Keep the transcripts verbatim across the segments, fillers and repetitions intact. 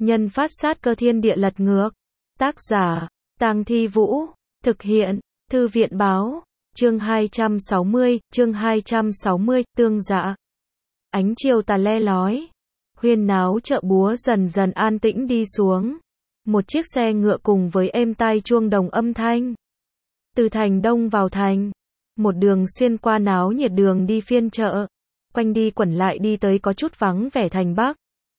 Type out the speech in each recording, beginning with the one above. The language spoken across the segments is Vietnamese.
Nhân phát sát cơ thiên địa lật ngược. Tác giả, Tang Thi Vũ. Thực hiện, Thư viện báo. Chương hai trăm sáu mươi, chương hai trăm sáu mươi, tương dạ. Ánh chiều tà le lói. Huyên náo chợ búa dần dần an tĩnh đi xuống. Một chiếc xe ngựa cùng với êm tai chuông đồng âm thanh. Từ thành đông vào thành. Một đường xuyên qua náo nhiệt đường đi phiên chợ. Quanh đi quẩn lại đi tới có chút vắng vẻ thành Bắc.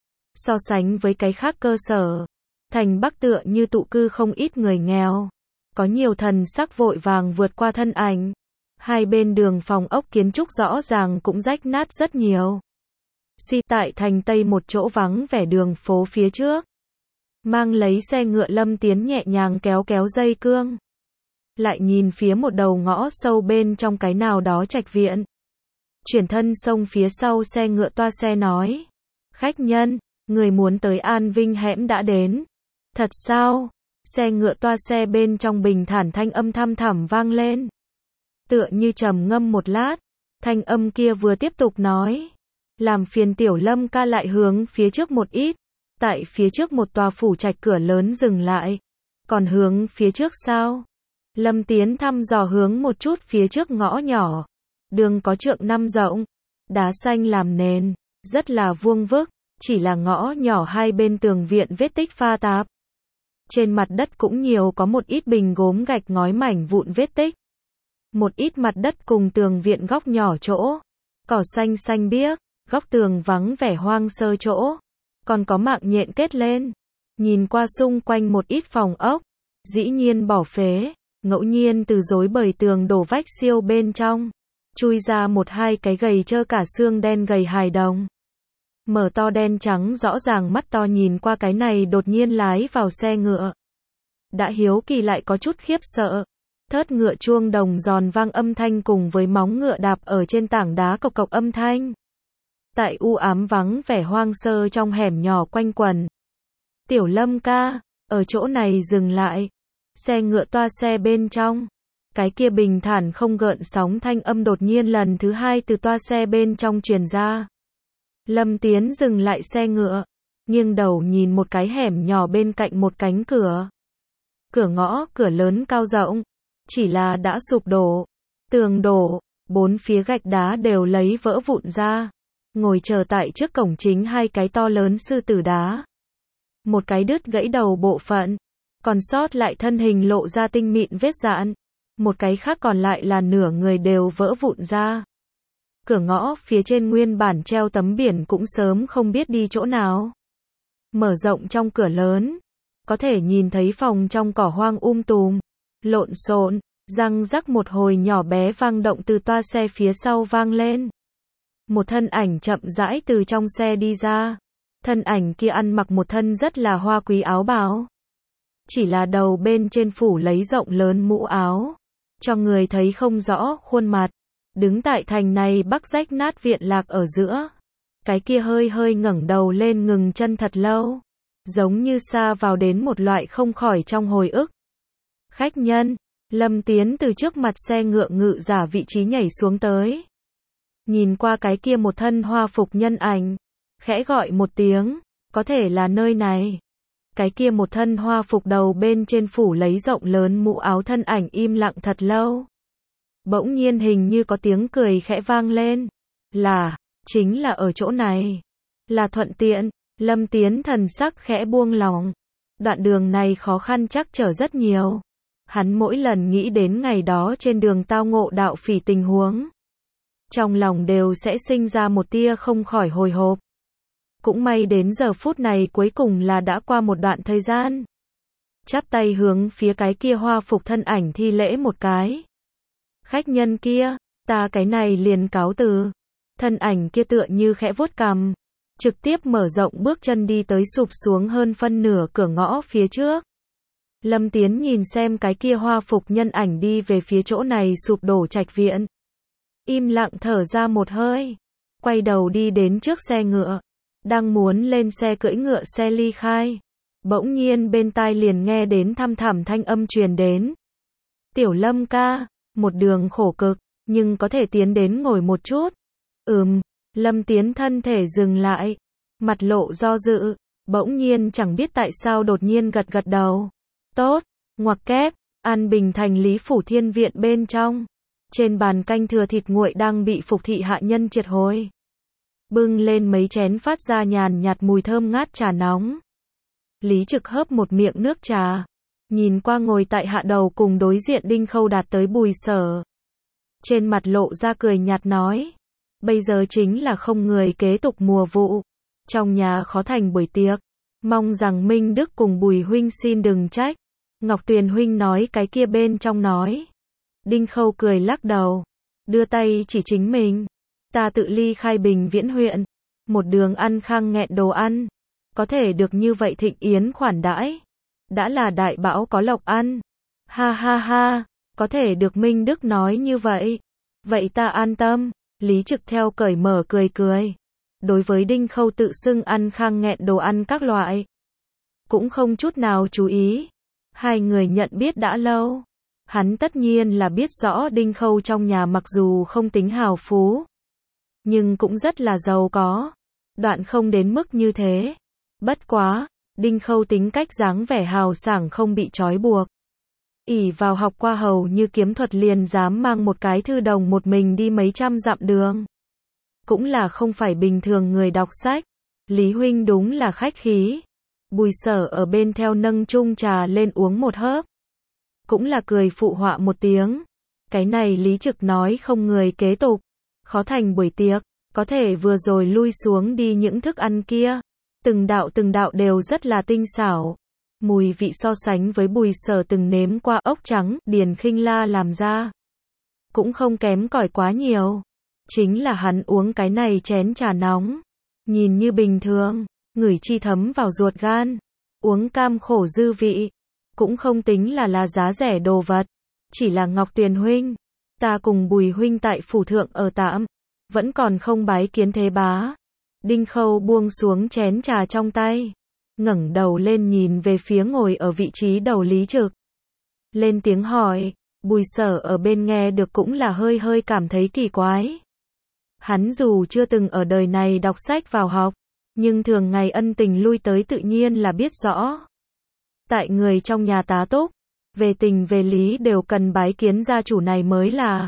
So sánh với cái khác cơ sở, thành Bắc tựa như tụ cư không ít người nghèo. Có nhiều thần sắc vội vàng vượt qua thân ảnh. Hai bên đường phòng ốc kiến trúc rõ ràng cũng rách nát rất nhiều. Suy tại thành Tây một chỗ vắng vẻ đường phố phía trước. Mang lấy xe ngựa Lâm Tiến nhẹ nhàng kéo kéo dây cương. Lại nhìn phía một đầu ngõ sâu bên trong cái nào đó trạch viện. Chuyển thân xông phía sau xe ngựa toa xe nói. Khách nhân, người muốn tới An Vinh hẻm đã đến. Thật sao? Xe ngựa toa xe bên trong bình thản thanh âm thăm thẳm vang lên. Tựa như trầm ngâm một lát, thanh âm kia vừa tiếp tục nói. Làm phiền Tiểu Lâm ca lại hướng phía trước một ít. Tại phía trước một tòa phủ trạch cửa lớn dừng lại. Còn hướng phía trước sao? Lâm Tiến thăm dò hướng một chút phía trước ngõ nhỏ. Đường có trượng năm rộng, đá xanh làm nền, rất là vuông vức, chỉ là ngõ nhỏ hai bên tường viện vết tích pha tạp. Trên mặt đất cũng nhiều có một ít bình gốm gạch ngói mảnh vụn vết tích. Một ít mặt đất cùng tường viện góc nhỏ chỗ, cỏ xanh xanh biếc, góc tường vắng vẻ hoang sơ chỗ, còn có mạng nhện kết lên. Nhìn qua xung quanh một ít phòng ốc, dĩ nhiên bỏ phế, ngẫu nhiên từ rối bời tường đổ vách siêu bên trong. Chui ra một hai cái gầy trơ cả xương đen gầy hài đồng. Mở to đen trắng rõ ràng mắt to nhìn qua cái này đột nhiên lái vào xe ngựa. Đã hiếu kỳ lại có chút khiếp sợ. Thớt ngựa chuông đồng giòn vang âm thanh cùng với móng ngựa đạp ở trên tảng đá cộc cộc âm thanh. Tại u ám vắng vẻ hoang sơ trong hẻm nhỏ quanh quẩn. Tiểu Lâm ca, ở chỗ này dừng lại. Xe ngựa toa xe bên trong. Cái kia bình thản không gợn sóng thanh âm đột nhiên lần thứ hai từ toa xe bên trong truyền ra. Lâm Tiến dừng lại xe ngựa, nghiêng đầu nhìn một cái hẻm nhỏ bên cạnh một cánh cửa. Cửa ngõ, cửa lớn cao rộng, chỉ là đã sụp đổ, tường đổ, bốn phía gạch đá đều lấy vỡ vụn ra. Ngồi chờ tại trước cổng chính hai cái to lớn sư tử đá. Một cái đứt gãy đầu bộ phận, còn sót lại thân hình lộ ra tinh mịn vết dạn. Một cái khác còn lại là nửa người đều vỡ vụn ra. Cửa ngõ phía trên nguyên bản treo tấm biển cũng sớm không biết đi chỗ nào. Mở rộng trong cửa lớn, có thể nhìn thấy phòng trong cỏ hoang um tùm, lộn xộn, răng rắc một hồi nhỏ bé vang động từ toa xe phía sau vang lên. Một thân ảnh chậm rãi từ trong xe đi ra. Thân ảnh kia ăn mặc một thân rất là hoa quý áo bào. Chỉ là đầu bên trên phủ lấy rộng lớn mũ áo. Cho người thấy không rõ khuôn mặt. Đứng tại thành này bắc rách nát viện lạc ở giữa. Cái kia hơi hơi ngẩng đầu lên ngừng chân thật lâu. Giống như xa vào đến một loại không khỏi trong hồi ức. Khách nhân, Lâm Tiến từ trước mặt xe ngựa ngự giả vị trí nhảy xuống tới. Nhìn qua cái kia một thân hoa phục nhân ảnh. Khẽ gọi một tiếng, có thể là nơi này. Cái kia một thân hoa phục đầu bên trên phủ lấy rộng lớn mũ áo thân ảnh im lặng thật lâu. Bỗng nhiên hình như có tiếng cười khẽ vang lên. Là, chính là ở chỗ này. Là thuận tiện, Lâm Tiến thần sắc khẽ buông lòng. Đoạn đường này khó khăn chắc trở rất nhiều. Hắn mỗi lần nghĩ đến ngày đó trên đường tao ngộ đạo phỉ tình huống. Trong lòng đều sẽ sinh ra một tia không khỏi hồi hộp. Cũng may đến giờ phút này cuối cùng là đã qua một đoạn thời gian. Chắp tay hướng phía cái kia hoa phục thân ảnh thi lễ một cái. Khách nhân kia, ta cái này liền cáo từ. Thân ảnh kia tựa như khẽ vuốt cằm, trực tiếp mở rộng bước chân đi tới sụp xuống hơn phân nửa cửa ngõ phía trước. Lâm Tiến nhìn xem cái kia hoa phục nhân ảnh đi về phía chỗ này sụp đổ trạch viện. Im lặng thở ra một hơi, quay đầu đi đến trước xe ngựa. Đang muốn lên xe cưỡi ngựa xe ly khai. Bỗng nhiên bên tai liền nghe đến thăm thẳm thanh âm truyền đến. Tiểu Lâm ca, một đường khổ cực, nhưng có thể tiến đến ngồi một chút. Ừm, Lâm Tiến thân thể dừng lại, mặt lộ do dự, Bỗng nhiên chẳng biết tại sao đột nhiên gật gật đầu. Tốt, ngoặc kép, An Bình thành Lý Phủ Thiên Viện bên trong. Trên bàn canh thừa thịt nguội đang bị phục thị hạ nhân triệt hồi. Bưng lên mấy chén phát ra nhàn nhạt mùi thơm ngát trà nóng. Lý Trực hớp một miệng nước trà. Nhìn qua ngồi tại hạ đầu cùng đối diện Đinh Khâu Đạt tới Bùi Sở. Trên mặt lộ ra cười nhạt nói. Bây giờ chính là không người kế tục mùa vụ. Trong nhà khó thành buổi tiệc. Mong rằng Minh Đức cùng Bùi huynh xin đừng trách. Ngọc Tuyền huynh nói cái kia bên trong nói. Đinh Khâu cười lắc đầu. Đưa tay chỉ chính mình. Ta tự ly khai Bình Viễn huyện. Một đường ăn khang nghẹn đồ ăn. Có thể được như vậy thịnh yến khoản đãi. Đã là đại bão có lộc ăn. Ha ha ha. Có thể được Minh Đức nói như vậy. Vậy ta an tâm. Lý Trực theo cởi mở cười cười. Đối với Đinh Khâu tự xưng ăn khang nghẹn đồ ăn các loại. Cũng không chút nào chú ý. Hai người nhận biết đã lâu. Hắn tất nhiên là biết rõ Đinh Khâu trong nhà mặc dù không tính hào phú. Nhưng cũng rất là giàu có. Đoạn không đến mức như thế. Bất quá, Đinh Khâu tính cách dáng vẻ hào sảng không bị trói buộc. ỷ vào học qua hầu như kiếm thuật liền dám mang một cái thư đồng một mình đi mấy trăm dặm đường. Cũng là không phải bình thường người đọc sách. Lý huynh đúng là khách khí. Bùi Sở ở bên theo nâng chung trà lên uống một hớp. Cũng là cười phụ họa một tiếng. Cái này Lý Trực nói không người kế tục. Khó thành buổi tiệc. Có thể vừa rồi lui xuống đi những thức ăn kia. Từng đạo từng đạo đều rất là tinh xảo. Mùi vị so sánh với Bùi Sở từng nếm qua ốc trắng, Điền Khinh La làm ra. Cũng không kém cỏi quá nhiều. Chính là hắn uống cái này chén trà nóng. Nhìn như bình thường, ngửi chi thấm vào ruột gan. Uống cam khổ dư vị. Cũng không tính là là giá rẻ đồ vật. Chỉ là Ngọc Tuyền huynh. Ta cùng Bùi huynh tại phủ thượng ở tạm. Vẫn còn không bái kiến thế bá. Đinh Khâu buông xuống chén trà trong tay. Ngẩng đầu lên nhìn về phía ngồi ở vị trí đầu Lý Trực. Lên tiếng hỏi. Bùi Sở ở bên nghe được cũng là hơi hơi cảm thấy kỳ quái. Hắn dù chưa từng ở đời này đọc sách vào học. Nhưng thường ngày ân tình lui tới tự nhiên là biết rõ. Tại người trong nhà tá túc. Về tình về lý đều cần bái kiến gia chủ này mới là.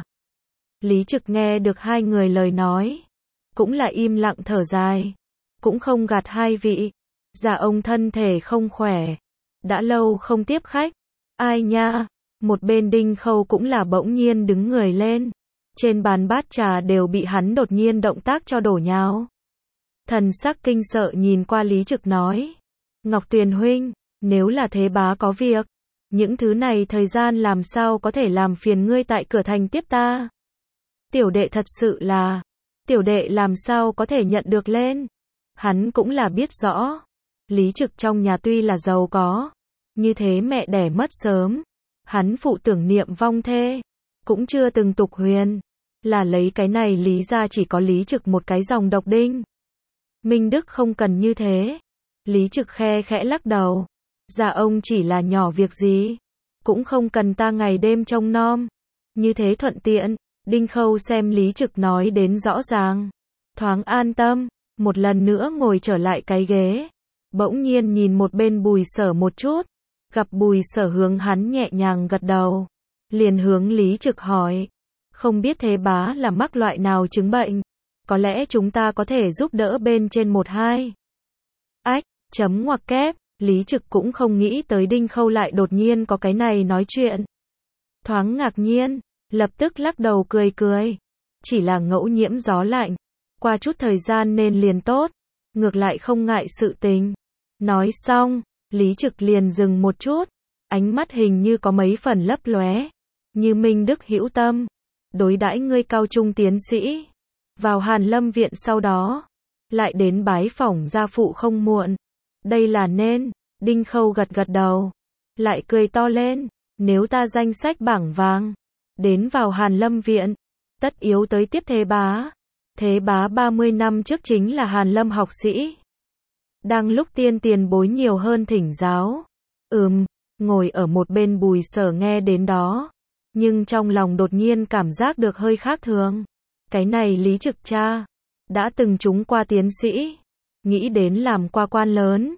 Lý Trực nghe được hai người lời nói. Cũng là im lặng thở dài. Cũng không gạt hai vị. Dạ ông thân thể không khỏe. Đã lâu không tiếp khách. Ai nha. Một bên Đinh Khâu cũng là bỗng nhiên đứng người lên. Trên bàn bát trà đều bị hắn đột nhiên động tác cho đổ nhào. Thần sắc kinh sợ nhìn qua Lý Trực nói. Ngọc Tuyền huynh, nếu là thế bá có việc. Những thứ này thời gian làm sao có thể làm phiền ngươi tại cửa thành tiếp ta. Tiểu đệ thật sự là. Tiểu đệ làm sao có thể nhận được lên. Hắn cũng là biết rõ. Lý Trực trong nhà tuy là giàu có. Như thế mẹ đẻ mất sớm. Hắn phụ tưởng niệm vong thê. Cũng chưa từng tục huyền. Là lấy cái này lý ra chỉ có Lý Trực một cái dòng độc đinh. Minh Đức không cần như thế. Lý Trực khe khẽ lắc đầu. Dạ ông chỉ là nhỏ việc gì. Cũng không cần ta ngày đêm trông nom. Như thế thuận tiện. Đinh Khâu xem Lý Trực nói đến rõ ràng. Thoáng an tâm. Một lần nữa ngồi trở lại cái ghế. Bỗng nhiên nhìn một bên Bùi Sở một chút. Gặp Bùi Sở hướng hắn nhẹ nhàng gật đầu. Liền hướng Lý Trực hỏi. Không biết thế bá là mắc loại nào chứng bệnh. Có lẽ chúng ta có thể giúp đỡ bên trên một hai. Ách, chấm ngoặc kép. Lý Trực cũng không nghĩ tới Đinh Khâu lại đột nhiên có cái này nói chuyện. Thoáng ngạc nhiên. Lập tức lắc đầu cười cười. Chỉ là ngẫu nhiễm gió lạnh. Qua chút thời gian nên liền tốt. Ngược lại không ngại sự tình. Nói xong, Lý Trực liền dừng một chút. Ánh mắt hình như có mấy phần lấp lóe. Như Minh Đức hữu tâm. Đối đãi ngươi cao trung tiến sĩ. Vào Hàn Lâm viện sau đó. Lại đến bái phỏng gia phụ không muộn. Đây là nên. Đinh Khâu gật gật đầu. Lại cười to lên. Nếu ta danh sách bảng vàng. Đến vào Hàn Lâm viện. Tất yếu tới tiếp thế bá. Thế bá ba mươi năm trước chính là Hàn Lâm học sĩ. Đang lúc tiên tiền bối nhiều hơn thỉnh giáo. Ừm, ngồi ở một bên Bùi Sở nghe đến đó. Nhưng trong lòng đột nhiên cảm giác được hơi khác thường. Cái này Lý Trực cha. Đã từng trúng qua tiến sĩ. Nghĩ đến làm qua quan lớn.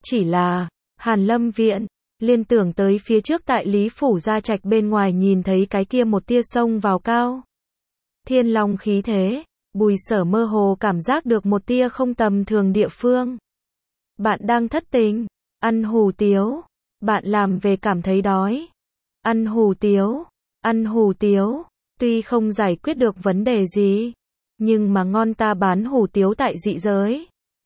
chỉ là, Hàn Lâm Viện, liên tưởng tới phía trước tại Lý Phủ Gia Trạch bên ngoài nhìn thấy cái kia một tia sông vào cao. Thiên Long khí thế, Bùi Sở mơ hồ cảm giác được một tia không tầm thường địa phương. Bạn đang thất tình, ăn hủ tiếu, bạn làm về cảm thấy đói. Ăn hủ tiếu, ăn hủ tiếu, tuy không giải quyết được vấn đề gì, nhưng mà ngon ta bán hủ tiếu tại dị giới.